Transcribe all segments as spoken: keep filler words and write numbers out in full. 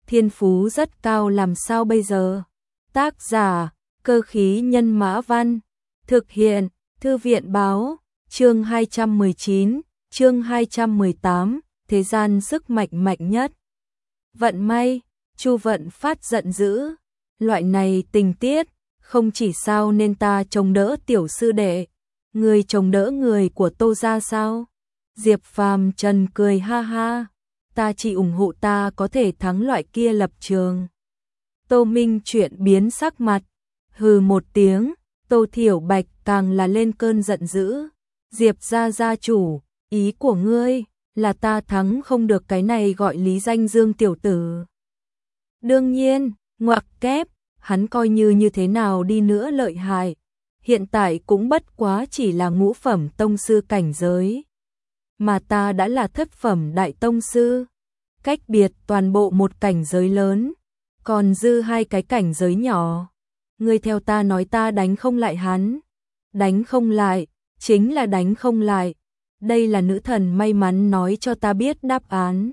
thiên phú rất cao làm sao bây giờ? Tác giả, Cơ khí nhân mã văn, thực hiện, Thư viện báo, chương hai trăm mười chín, chương hai trăm mười tám, thế gian sức mạnh mạnh nhất. Vận may, Chu Vận Phát giận dữ, loại này tình tiết, không chỉ sao nên ta chống đỡ tiểu sư đệ, người chống đỡ người của Tô gia sao? Diệp Phàm Trần cười ha ha, ta chỉ ủng hộ ta có thể thắng loại kia lập trường. Tô Minh Chuyện biến sắc mặt, hừ một tiếng, Tô Thiểu Bạch càng là lên cơn giận dữ. Diệp gia gia chủ, ý của ngươi là ta thắng không được cái này gọi Lý Danh Dương tiểu tử. Đương nhiên, ngoặc kép, hắn coi như như thế nào đi nữa lợi hại, hiện tại cũng bất quá chỉ là ngũ phẩm tông sư cảnh giới. Mà ta đã là thất phẩm đại tông sư, cách biệt toàn bộ một cảnh giới lớn, còn dư hai cái cảnh giới nhỏ. Ngươi theo ta nói ta đánh không lại hắn, đánh không lại, chính là đánh không lại. Đây là nữ thần may mắn nói cho ta biết đáp án.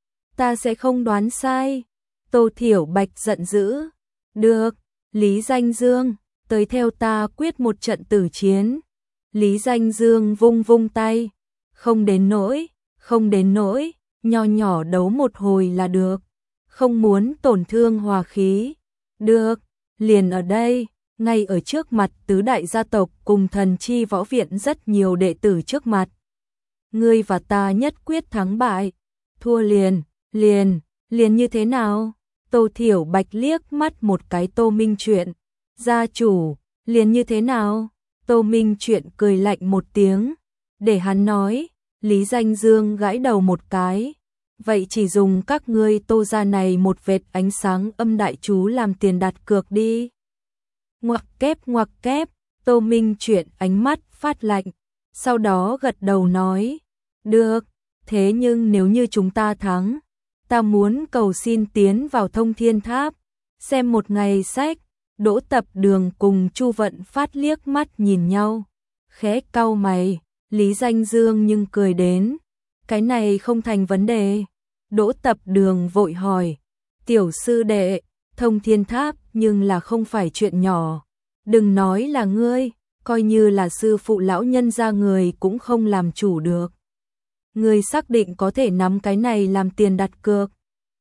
Ta sẽ không đoán sai. Tô Thiểu Bạch giận dữ. Được, Lý Danh Dương, tới theo ta quyết một trận tử chiến. Lý Danh Dương vung vung tay. Không đến nỗi, không đến nỗi, nho nhỏ đấu một hồi là được. Không muốn tổn thương hòa khí. Được, liền ở đây, ngay ở trước mặt tứ đại gia tộc cùng thần chi võ viện rất nhiều đệ tử trước mặt. Ngươi và ta nhất quyết thắng bại. Thua liền, liền, liền như thế nào? Tô Thiểu Bạch liếc mắt một cái Tô Minh Chuyện. Gia chủ, liền như thế nào? Tô Minh Chuyện cười lạnh một tiếng. Để hắn nói, Lý Danh Dương gãi đầu một cái. Vậy chỉ dùng các ngươi Tô gia này một vệt ánh sáng âm đại chú làm tiền đặt cược đi. Ngoặc kép ngoặc kép, Tô Minh Chuyện ánh mắt phát lạnh. Sau đó gật đầu nói. Được, thế nhưng nếu như chúng ta thắng, ta muốn cầu xin tiến vào Thông Thiên Tháp, xem một ngày sách. Đỗ Tập Đường cùng Chu Vận Phát liếc mắt nhìn nhau, khẽ cau mày. Lý Danh Dương nhưng cười đến, cái này không thành vấn đề. Đỗ Tập Đường vội hỏi, tiểu sư đệ, Thông Thiên Tháp nhưng là không phải chuyện nhỏ. Đừng nói là ngươi, coi như là sư phụ lão nhân gia người cũng không làm chủ được. Ngươi xác định có thể nắm cái này làm tiền đặt cược?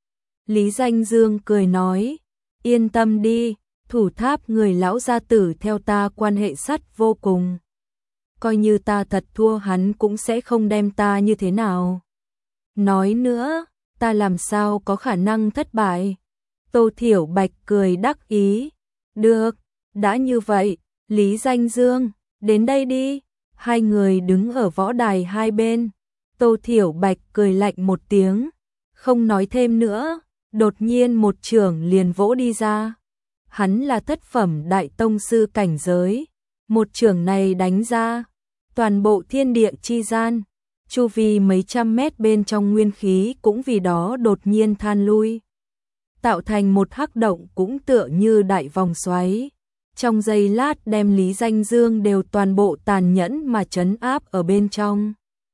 Lý Danh Dương cười nói, yên tâm đi, thủ tháp người lão gia tử theo ta quan hệ sắt vô cùng. Coi như ta thật thua hắn cũng sẽ không đem ta như thế nào. Nói nữa, ta làm sao có khả năng thất bại? Tô Thiểu Bạch cười đắc ý. Được, đã như vậy, Lý Danh Dương, đến đây đi. Hai người đứng ở võ đài hai bên. Tô Thiểu Bạch cười lạnh một tiếng, không nói thêm nữa, đột nhiên một chưởng liền vỗ đi ra. Hắn là thất phẩm đại tông sư cảnh giới, một chưởng này đánh ra, toàn bộ thiên địa chi gian, chu vi mấy trăm mét bên trong nguyên khí cũng vì đó đột nhiên than lui, tạo thành một hắc động cũng tựa như đại vòng xoáy. Trong giây lát đem Lý Danh Dương đều toàn bộ tàn nhẫn mà trấn áp ở bên trong.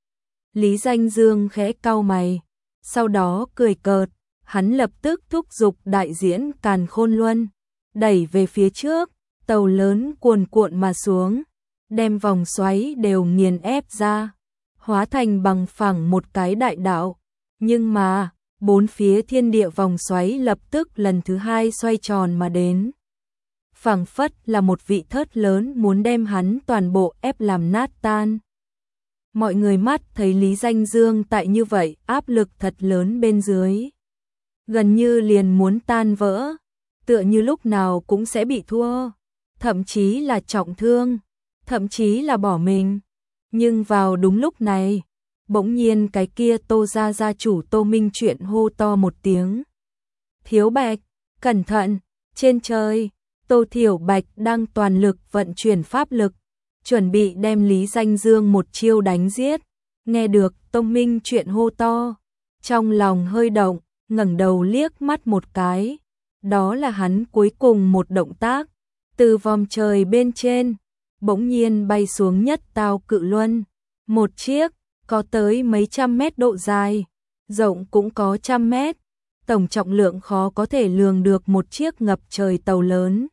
Lý Danh Dương khẽ cau mày, sau đó cười cợt, hắn lập tức thúc giục đại diễn Càn Khôn Luân, đẩy về phía trước, tàu lớn cuồn cuộn mà xuống, đem vòng xoáy đều nghiền ép ra, hóa thành bằng phẳng một cái đại đạo. Nhưng mà, bốn phía thiên địa vòng xoáy lập tức lần thứ hai xoay tròn mà đến. Phảng phất là một vị thớt lớn muốn đem hắn toàn bộ ép làm nát tan. Mọi người mắt thấy Lý Danh Dương tại như vậy áp lực thật lớn bên dưới, gần như liền muốn tan vỡ, tựa như lúc nào cũng sẽ bị thua, thậm chí là trọng thương, thậm chí là bỏ mình. Nhưng vào đúng lúc này, bỗng nhiên cái kia Tô gia gia chủ Tô Minh Chuyện hô to một tiếng. Thiếu Bạch, cẩn thận, trên trời, Tô Thiểu Bạch đang toàn lực vận chuyển pháp lực, chuẩn bị đem Lý Danh Dương một chiêu đánh giết. Nghe được Tô Minh Chuyện hô to, trong lòng hơi động, ngẩng đầu liếc mắt một cái. Đó là hắn cuối cùng một động tác, từ vòm trời bên trên, bỗng nhiên bay xuống nhất tao cự luân. Một chiếc, có tới mấy trăm mét độ dài, rộng cũng có trăm mét, tổng trọng lượng khó có thể lường được một chiếc ngập trời tàu lớn.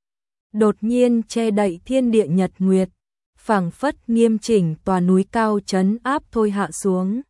Đột nhiên che đậy thiên địa nhật nguyệt, phảng phất nghiêm chỉnh tòa núi cao trấn áp thôi hạ xuống.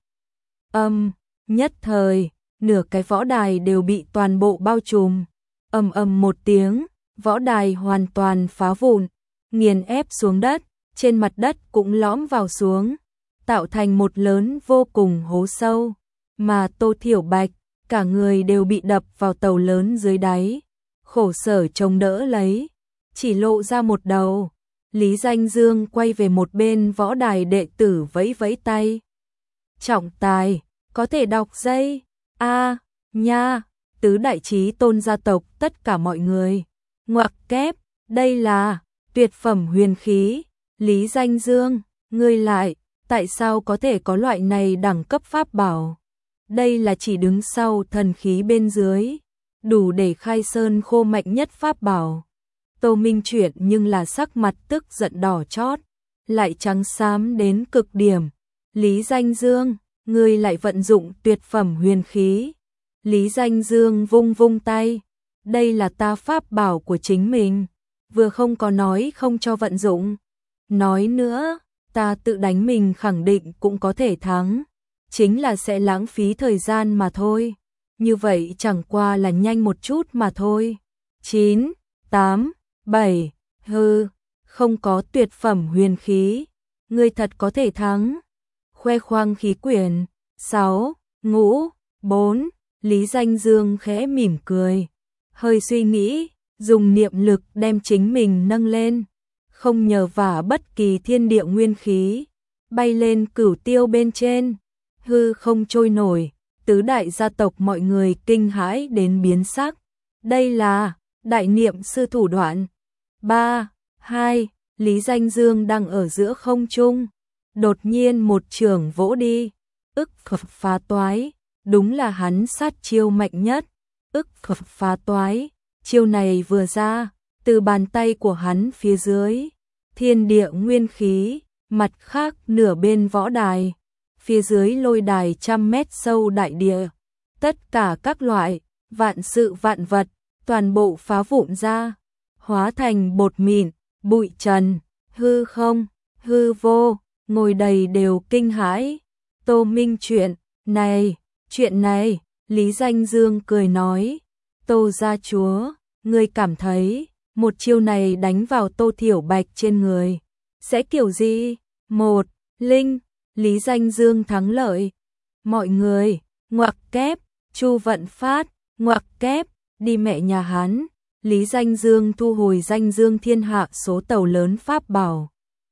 Âm, nhất thời, nửa cái võ đài đều bị toàn bộ bao trùm. Ầm ầm một tiếng, võ đài hoàn toàn phá vụn, nghiền ép xuống đất, trên mặt đất cũng lõm vào xuống, tạo thành một lớn vô cùng hố sâu, mà Tô Thiểu Bạch, cả người đều bị đập vào tàu lớn dưới đáy, khổ sở chống đỡ lấy, chỉ lộ ra một đầu. Lý Danh Dương quay về một bên võ đài đệ tử vẫy vẫy tay. Trọng tài, có thể đọc dây, a nha, tứ đại chí tôn gia tộc tất cả mọi người. Ngoặc kép, đây là tuyệt phẩm huyền khí. Lý Danh Dương, ngươi lại, tại sao có thể có loại này đẳng cấp pháp bảo? Đây là chỉ đứng sau thần khí bên dưới, đủ để khai sơn khô mạnh nhất pháp bảo. Tô Minh Chuyển nhưng là sắc mặt tức giận đỏ chót, lại trắng xám đến cực điểm. Lý Danh Dương, ngươi lại vận dụng tuyệt phẩm huyền khí. Lý Danh Dương vung vung tay, đây là ta pháp bảo của chính mình, vừa không có nói không cho vận dụng. Nói nữa, ta tự đánh mình khẳng định cũng có thể thắng, chính là sẽ lãng phí thời gian mà thôi. Như vậy chẳng qua là nhanh một chút mà thôi. chín, tám, bảy, hư, không có tuyệt phẩm huyền khí, ngươi thật có thể thắng. Khoe khoang khí quyển. sáu, ngũ, bốn, Lý Danh Dương khẽ mỉm cười, hơi suy nghĩ, dùng niệm lực đem chính mình nâng lên, không nhờ vả bất kỳ thiên địa nguyên khí, bay lên cửu tiêu bên trên, hư không trôi nổi. Tứ đại gia tộc mọi người kinh hãi đến biến sắc. Đây là đại niệm sư thủ đoạn. ba, hai, Lý Danh Dương đang ở giữa không trung, đột nhiên một trường vỗ đi, ức phập phá toái, đúng là hắn sát chiêu mạnh nhất. Ức phập phá toái, chiêu này vừa ra, từ bàn tay của hắn phía dưới, thiên địa nguyên khí, mặt khác nửa bên võ đài, phía dưới lôi đài trăm mét sâu đại địa, tất cả các loại, vạn sự vạn vật, toàn bộ phá vụn ra, hóa thành bột mịn, bụi trần, hư không, hư vô, ngồi đầy đều kinh hãi. Tô Minh Chuyện, này, chuyện này, Lý Danh Dương cười nói, Tô gia chúa, ngươi cảm thấy, một chiêu này đánh vào Tô Thiểu Bạch trên người, sẽ kiểu gì? Một, Linh, Lý Danh Dương thắng lợi. Mọi người, ngoặc kép, Chu Vận Phát, ngoặc kép, đi mẹ nhà hắn. Lý Danh Dương thu hồi Danh Dương thiên hạ số tàu lớn pháp bảo,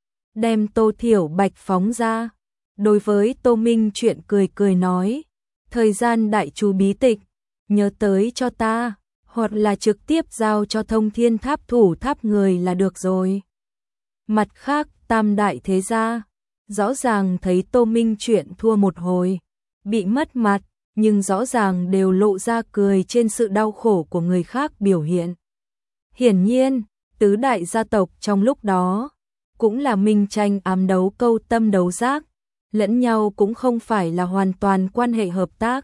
đem Tô Thiểu Bạch phóng ra. Đối với Tô Minh Chuyện cười cười nói, thời gian đại chú bí tịch, nhớ tới cho ta, hoặc là trực tiếp giao cho Thông Thiên Tháp thủ tháp người là được rồi. Mặt khác, tam đại thế gia, rõ ràng thấy Tô Minh Chuyện thua một hồi, bị mất mặt, nhưng rõ ràng đều lộ ra cười trên sự đau khổ của người khác biểu hiện. Hiển nhiên, tứ đại gia tộc trong lúc đó, cũng là minh tranh ám đấu câu tâm đấu giác, lẫn nhau cũng không phải là hoàn toàn quan hệ hợp tác.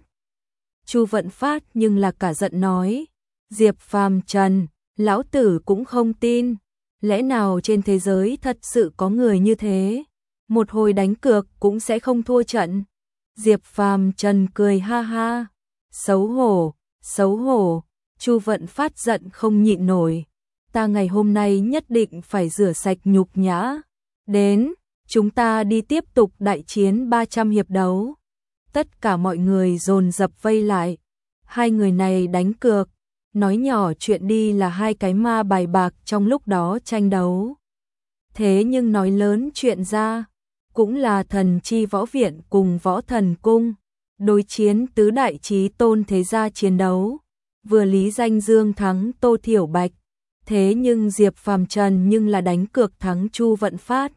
Chu Vận Phát nhưng là cả giận nói, Diệp Phàm Trần, lão tử cũng không tin, lẽ nào trên thế giới thật sự có người như thế, một hồi đánh cược cũng sẽ không thua trận. Diệp Phàm Trần cười ha ha, xấu hổ, xấu hổ. Chu Vận Phát giận không nhịn nổi, ta ngày hôm nay nhất định phải rửa sạch nhục nhã. Đến, chúng ta đi tiếp tục đại chiến ba trăm hiệp đấu. Tất cả mọi người dồn dập vây lại, hai người này đánh cược, nói nhỏ chuyện đi là hai cái ma bài bạc trong lúc đó tranh đấu. Thế nhưng nói lớn chuyện ra, cũng là thần chi võ viện cùng võ thần cung, đối chiến tứ đại chí tôn thế gia chiến đấu. Vừa Lý Danh Dương thắng Tô Thiểu Bạch, thế nhưng Diệp Phàm Trần nhưng là đánh cược thắng Chu Vận Phát.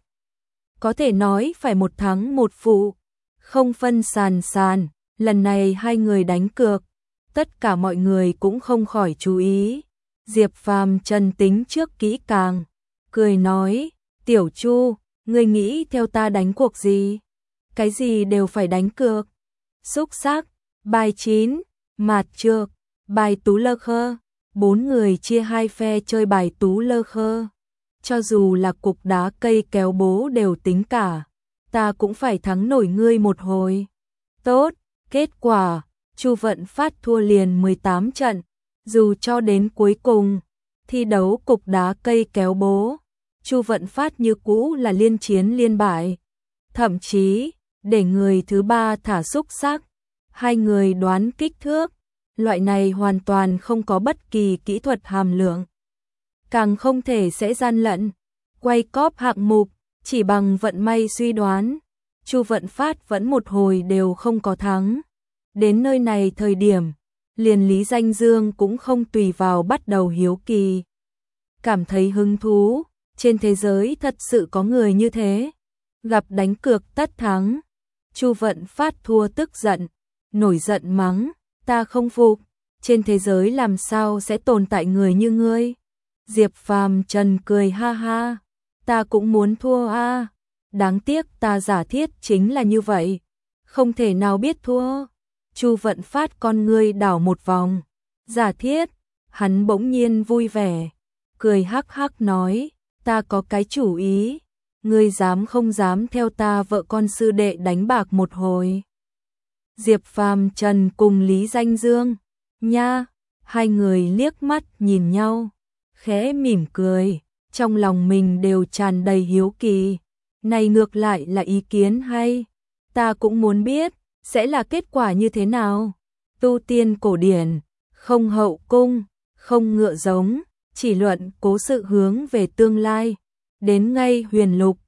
Có thể nói phải một thắng một phụ, không phân sàn sàn, lần này hai người đánh cược, tất cả mọi người cũng không khỏi chú ý. Diệp Phàm Trần tính trước kỹ càng, cười nói, Tiểu Chu, ngươi nghĩ theo ta đánh cuộc gì? Cái gì đều phải đánh cược. Xúc sắc, bài chín, Mạt trược, bài tú lơ khơ, bốn người chia hai phe chơi bài tú lơ khơ. Cho dù là cục đá cây kéo bố đều tính cả, ta cũng phải thắng nổi ngươi một hồi. Tốt, kết quả, Chu Vận Phát thua liền mười tám trận, dù cho đến cuối cùng, thi đấu cục đá cây kéo bố, Chu Vận Phát như cũ là liên chiến liên bại. Thậm chí, để người thứ ba thả xúc xắc, hai người đoán kích thước, loại này hoàn toàn không có bất kỳ kỹ thuật hàm lượng. Càng không thể sẽ gian lận, quay cóp hạng mục, chỉ bằng vận may suy đoán, Chu Vận Phát vẫn một hồi đều không có thắng. Đến nơi này thời điểm, liền Lý Danh Dương cũng không tùy vào bắt đầu hiếu kỳ. Cảm thấy hứng thú, trên thế giới thật sự có người như thế. Gặp đánh cược tất thắng, Chu Vận Phát thua tức giận, nổi giận mắng, ta không phục, trên thế giới làm sao sẽ tồn tại người như ngươi. Diệp Phàm Trần cười ha ha, ta cũng muốn thua a, đáng tiếc ta giả thiết chính là như vậy, không thể nào biết thua. Chu Vận Phát con ngươi đảo một vòng, giả thiết, hắn bỗng nhiên vui vẻ, cười hắc hắc nói, ta có cái chủ ý, ngươi dám không dám theo ta vợ con sư đệ đánh bạc một hồi. Diệp Phàm Trần cùng Lý Danh Dương, nha, hai người liếc mắt nhìn nhau, khẽ mỉm cười, trong lòng mình đều tràn đầy hiếu kỳ, này ngược lại là ý kiến hay, ta cũng muốn biết, sẽ là kết quả như thế nào. Tu tiên cổ điển, không hậu cung, không ngựa giống, chỉ luận cố sự hướng về tương lai, đến ngay huyền lục,